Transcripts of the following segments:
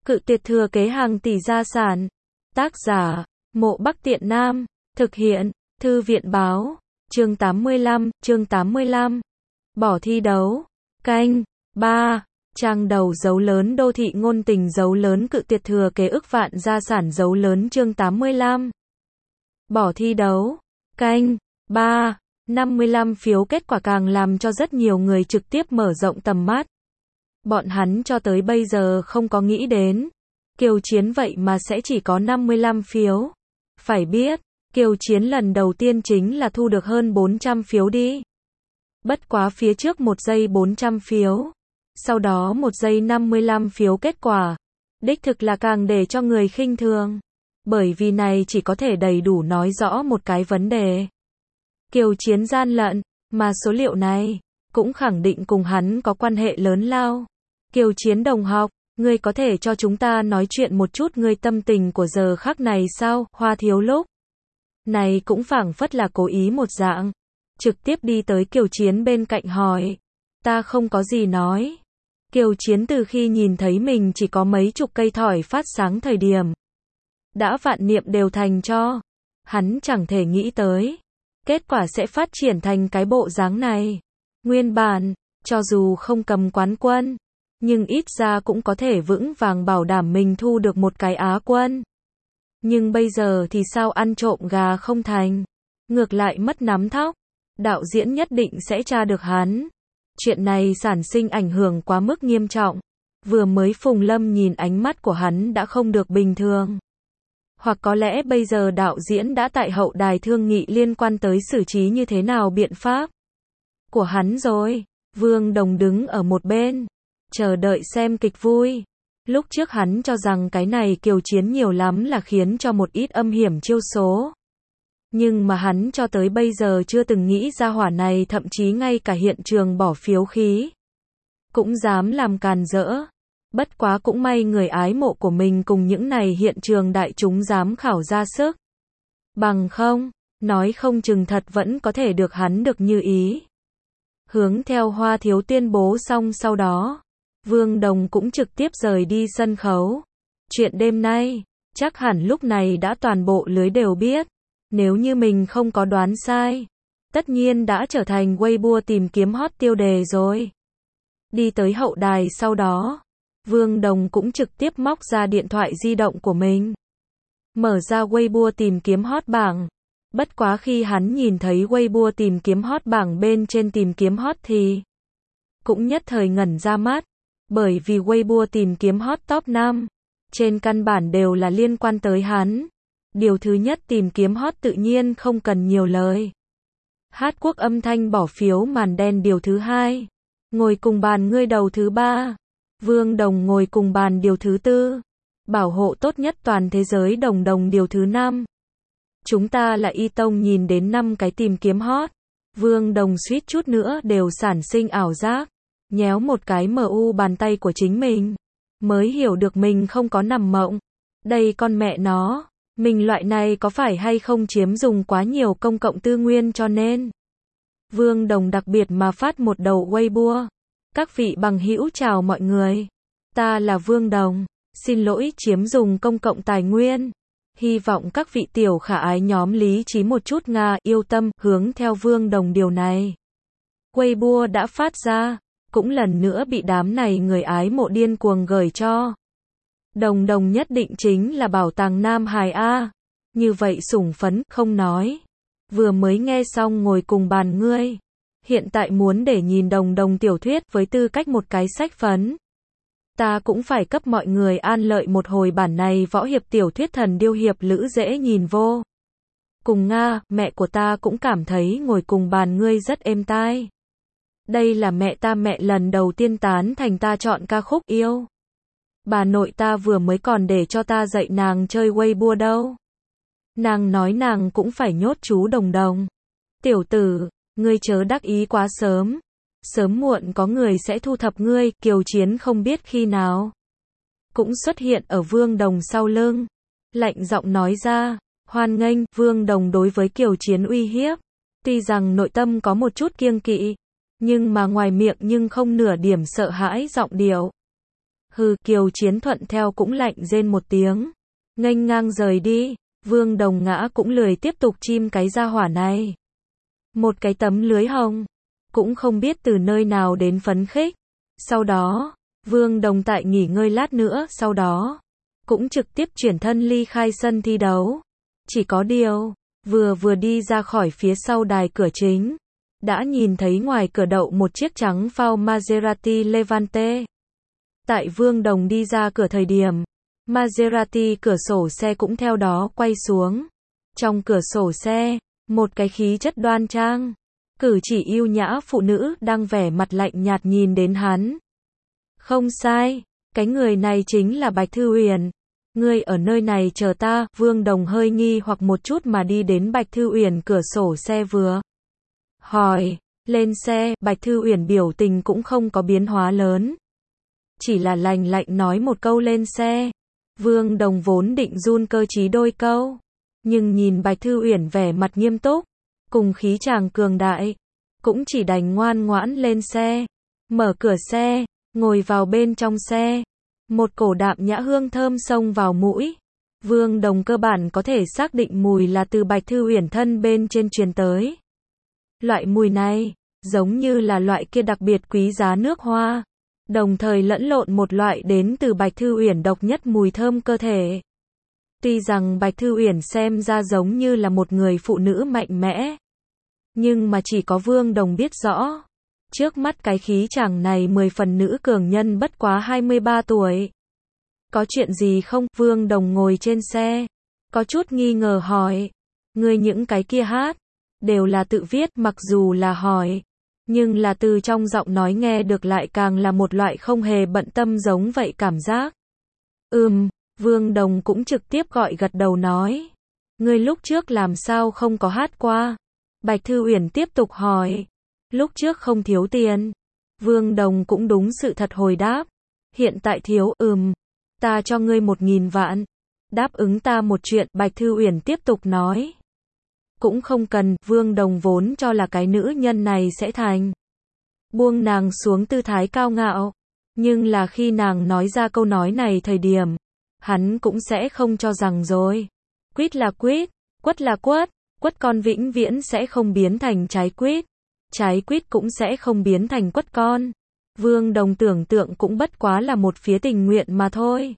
Cự tuyệt thừa kế hàng tỷ gia sản. Tác giả, Mộ Bắc Tiện Nam. Thực hiện, Thư viện báo. Chương 85. Bỏ thi đấu. Canh. 3. Trang đầu dấu lớn đô thị ngôn tình dấu lớn cự tuyệt thừa kế ức vạn gia sản dấu lớn chương 85. Bỏ thi đấu. Canh. 3. 55 phiếu kết quả càng làm cho rất nhiều người trực tiếp mở rộng tầm mắt. Bọn hắn cho tới bây giờ không có nghĩ đến. Kiều Chiến vậy mà sẽ chỉ có 55 phiếu. Phải biết, Kiều Chiến lần đầu tiên chính là thu được hơn 400 phiếu đi. Bất quá phía trước 1 giây 400 phiếu. Sau đó 1 giây 55 phiếu kết quả. Đích thực là càng để cho người khinh thường. Bởi vì này chỉ có thể đầy đủ nói rõ một cái vấn đề. Kiều Chiến gian lận, mà số liệu này cũng khẳng định cùng hắn có quan hệ lớn lao. Kiều Chiến đồng học, ngươi có thể cho chúng ta nói chuyện một chút ngươi tâm tình của giờ khắc này sao? Hoa Thiếu lúc này cũng phảng phất là cố ý một dạng. Trực tiếp đi tới Kiều Chiến bên cạnh hỏi. Ta không có gì nói. Kiều Chiến từ khi nhìn thấy mình chỉ có mấy chục cây thỏi phát sáng thời điểm. Đã vạn niệm đều thành cho. Hắn chẳng thể nghĩ tới. Kết quả sẽ phát triển thành cái bộ dáng này. Nguyên bản, cho dù không cầm quán quân, nhưng ít ra cũng có thể vững vàng bảo đảm mình thu được một cái Á quân. Nhưng bây giờ thì sao ăn trộm gà không thành? Ngược lại mất nắm thóc. Đạo diễn nhất định sẽ tra được hắn. Chuyện này sản sinh ảnh hưởng quá mức nghiêm trọng. Vừa mới Phùng Lâm nhìn ánh mắt của hắn đã không được bình thường. Hoặc có lẽ bây giờ đạo diễn đã tại hậu đài thương nghị liên quan tới xử trí như thế nào biện pháp của hắn rồi. Vương Đồng đứng ở một bên, chờ đợi xem kịch vui. Lúc trước hắn cho rằng cái này Kiều Chiến nhiều lắm là khiến cho một ít âm hiểm chiêu số. Nhưng mà hắn cho tới bây giờ chưa từng nghĩ ra hỏa này thậm chí ngay cả hiện trường bỏ phiếu khí cũng dám làm càn rỡ. Bất quá cũng may người ái mộ của mình cùng những này hiện trường đại chúng dám khảo ra sức. Bằng không, nói không chừng thật vẫn có thể được hắn được như ý. Hướng theo Hoa Thiếu tuyên bố xong sau đó, Vương Đồng cũng trực tiếp rời đi sân khấu. Chuyện đêm nay, chắc hẳn lúc này đã toàn bộ lưới đều biết. Nếu như mình không có đoán sai, tất nhiên đã trở thành Weibo tìm kiếm hot tiêu đề rồi. Đi tới hậu đài sau đó, Vương Đồng cũng trực tiếp móc ra điện thoại di động của mình. Mở ra Weibo tìm kiếm hot bảng. Bất quá khi hắn nhìn thấy Weibo tìm kiếm hot bảng bên trên tìm kiếm hot thì cũng nhất thời ngẩn ra mắt. Bởi vì Weibo tìm kiếm hot top 5 trên căn bản đều là liên quan tới hắn. Điều thứ nhất tìm kiếm hot tự nhiên không cần nhiều lời. Hát Quốc âm thanh bỏ phiếu màn đen điều thứ hai. Ngồi cùng bàn ngươi đầu thứ ba. Vương Đồng ngồi cùng bàn điều thứ tư. Bảo hộ tốt nhất toàn thế giới Đồng Đồng điều thứ 5. Chúng ta là Y Tông nhìn đến 5 cái tìm kiếm hot. Vương Đồng suýt chút nữa đều sản sinh ảo giác. Nhéo một cái MU bàn tay của chính mình. Mới hiểu được mình không có nằm mộng. Đây con mẹ nó. Mình loại này có phải hay không chiếm dùng quá nhiều công cộng tư nguyên cho nên. Vương Đồng đặc biệt mà phát một đầu Weibo. Các vị bằng hữu chào mọi người. Ta là Vương Đồng. Xin lỗi chiếm dùng công cộng tài nguyên. Hy vọng các vị tiểu khả ái nhóm lý trí một chút Nga yêu tâm hướng theo Vương Đồng điều này. Weibo đã phát ra. Cũng lần nữa bị đám này người ái mộ điên cuồng gửi cho. Đồng Đồng nhất định chính là bảo tàng Nam Hải A. Như vậy sủng phấn, không nói. Vừa mới nghe xong ngồi cùng bàn ngươi. Hiện tại muốn để nhìn Đồng Đồng tiểu thuyết với tư cách một cái sách phấn. Ta cũng phải cấp mọi người an lợi một hồi bản này võ hiệp tiểu thuyết thần điêu hiệp lữ dễ nhìn vô. Cùng Nga, mẹ của ta cũng cảm thấy ngồi cùng bàn ngươi rất êm tai. Đây là mẹ lần đầu tiên tán thành ta chọn ca khúc yêu. Bà nội ta vừa mới còn để cho ta dạy nàng chơi Weibo đâu. Nàng nói nàng cũng phải nhốt chú Đồng Đồng. Tiểu tử, ngươi chớ đắc ý quá sớm. Sớm muộn có người sẽ thu thập ngươi. Kiều Chiến không biết khi nào cũng xuất hiện ở Vương Đồng sau lưng. Lạnh giọng nói ra, hoan nghênh. Vương Đồng đối với Kiều Chiến uy hiếp. Tuy rằng nội tâm có một chút kiêng kỵ, nhưng mà ngoài miệng nhưng không nửa điểm sợ hãi giọng điệu. Hừ, Kiều Chiến thuận theo cũng lạnh rên một tiếng. Nghênh ngang rời đi, Vương Đồng Ngã cũng lười tiếp tục chim cái gia hỏa này. Một cái tấm lưới hồng, cũng không biết từ nơi nào đến phấn khích. Sau đó, Vương Đồng tại nghỉ ngơi lát nữa, sau đó, cũng trực tiếp chuyển thân ly khai sân thi đấu. Chỉ có điều, vừa đi ra khỏi phía sau đài cửa chính, đã nhìn thấy ngoài cửa đậu một chiếc trắng phao Maserati Levante. Tại Vương Đồng đi ra cửa thời điểm, Maserati cửa sổ xe cũng theo đó quay xuống. Trong cửa sổ xe, một cái khí chất đoan trang, cử chỉ yêu nhã phụ nữ đang vẻ mặt lạnh nhạt nhìn đến hắn. Không sai, cái người này chính là Bạch Thư Uyển. Ngươi ở nơi này chờ ta. Vương Đồng hơi nghi hoặc một chút mà đi đến Bạch Thư Uyển cửa sổ xe vừa hỏi, lên xe. Bạch Thư Uyển biểu tình cũng không có biến hóa lớn, chỉ là lạnh lạnh nói một câu lên xe. Vương Đồng vốn định run cơ trí đôi câu, nhưng nhìn Bạch Thư Uyển vẻ mặt nghiêm túc, cùng khí chàng cường đại, cũng chỉ đành ngoan ngoãn lên xe, mở cửa xe, ngồi vào bên trong xe. Một cổ đạm nhã hương thơm xông vào mũi. Vương Đồng cơ bản có thể xác định mùi là từ Bạch Thư Uyển thân bên trên truyền tới. Loại mùi này, giống như là loại kia đặc biệt quý giá nước hoa, đồng thời lẫn lộn một loại đến từ Bạch Thư Uyển độc nhất mùi thơm cơ thể. Tuy rằng Bạch Thư Uyển xem ra giống như là một người phụ nữ mạnh mẽ, nhưng mà chỉ có Vương Đồng biết rõ, trước mắt cái khí chàng này 10 phần nữ cường nhân bất quá 23 tuổi. Có chuyện gì không? Vương Đồng ngồi trên xe, có chút nghi ngờ hỏi. Ngươi những cái kia hát, đều là tự viết. Mặc dù là hỏi, nhưng là từ trong giọng nói nghe được lại càng là một loại không hề bận tâm giống vậy cảm giác. Vương Đồng cũng trực tiếp gật đầu nói. Ngươi lúc trước làm sao không có hát qua? Bạch Thư Uyển tiếp tục hỏi. Lúc trước không thiếu tiền. Vương Đồng cũng đúng sự thật hồi đáp. Hiện tại thiếu. Ta cho ngươi 1.000 vạn. Đáp ứng ta một chuyện. Bạch Thư Uyển tiếp tục nói. Cũng không cần. Vương Đồng vốn cho là cái nữ nhân này sẽ thành. Buông nàng xuống tư thái cao ngạo. Nhưng là khi nàng nói ra câu nói này thời điểm, hắn cũng sẽ không cho rằng rồi. Quýt là quýt, quất là quất. Quất con vĩnh viễn sẽ không biến thành trái quýt. Trái quýt cũng sẽ không biến thành quất con. Vương Đồng tưởng tượng cũng bất quá là một phía tình nguyện mà thôi.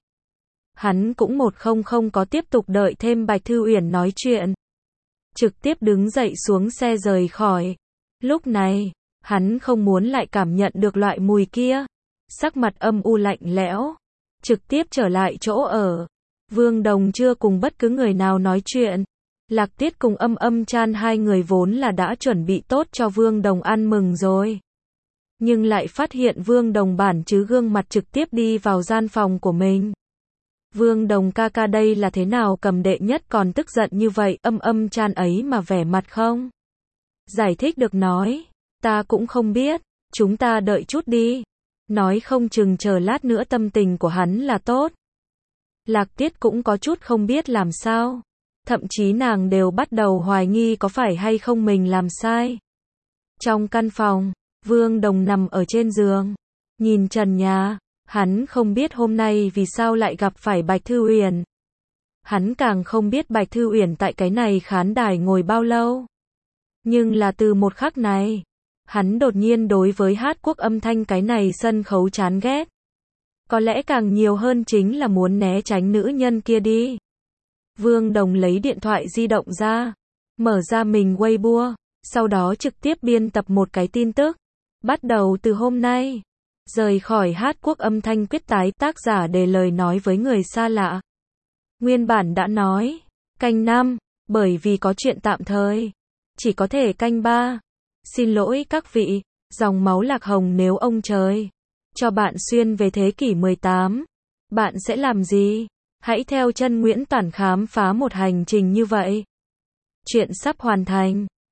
Hắn cũng không có tiếp tục đợi thêm Bạch Thư Uyển nói chuyện. Trực tiếp đứng dậy xuống xe rời khỏi. Lúc này, hắn không muốn lại cảm nhận được loại mùi kia. Sắc mặt âm u lạnh lẽo, trực tiếp trở lại chỗ ở. Vương Đồng chưa cùng bất cứ người nào nói chuyện. Lạc Tiết cùng Âm Chan hai người vốn là đã chuẩn bị tốt cho Vương Đồng ăn mừng rồi. Nhưng lại phát hiện Vương Đồng bản chứ gương mặt trực tiếp đi vào gian phòng của mình. Vương Đồng ca ca đây là thế nào, Cầm đệ nhất còn tức giận như vậy. Âm Chan ấy mà vẻ mặt không giải thích được nói. Ta cũng không biết, chúng ta đợi chút đi. Nói không chừng chờ lát nữa tâm tình của hắn là tốt. Lạc Tiết cũng có chút không biết làm sao. Thậm chí nàng đều bắt đầu hoài nghi có phải hay không mình làm sai. Trong căn phòng, Vương Đồng nằm ở trên giường, nhìn trần nhà. Hắn không biết hôm nay vì sao lại gặp phải Bạch Thư Uyển. Hắn càng không biết Bạch Thư Uyển tại cái này khán đài ngồi bao lâu. Nhưng là từ một khắc này, hắn đột nhiên đối với hát quốc âm thanh cái này sân khấu chán ghét. Có lẽ càng nhiều hơn chính là muốn né tránh nữ nhân kia đi. Vương Đồng lấy điện thoại di động ra, mở ra mình Weibo, sau đó trực tiếp biên tập một cái tin tức. Bắt đầu từ hôm nay, rời khỏi hát quốc âm thanh quyết tái. Tác giả để lời nói với người xa lạ. Nguyên bản đã nói, canh 5, bởi vì có chuyện tạm thời, chỉ có thể canh 3. Xin lỗi các vị, dòng máu lạc hồng nếu ông trời cho bạn xuyên về thế kỷ 18, bạn sẽ làm gì? Hãy theo chân Nguyễn Toản khám phá một hành trình như vậy. Chuyện sắp hoàn thành.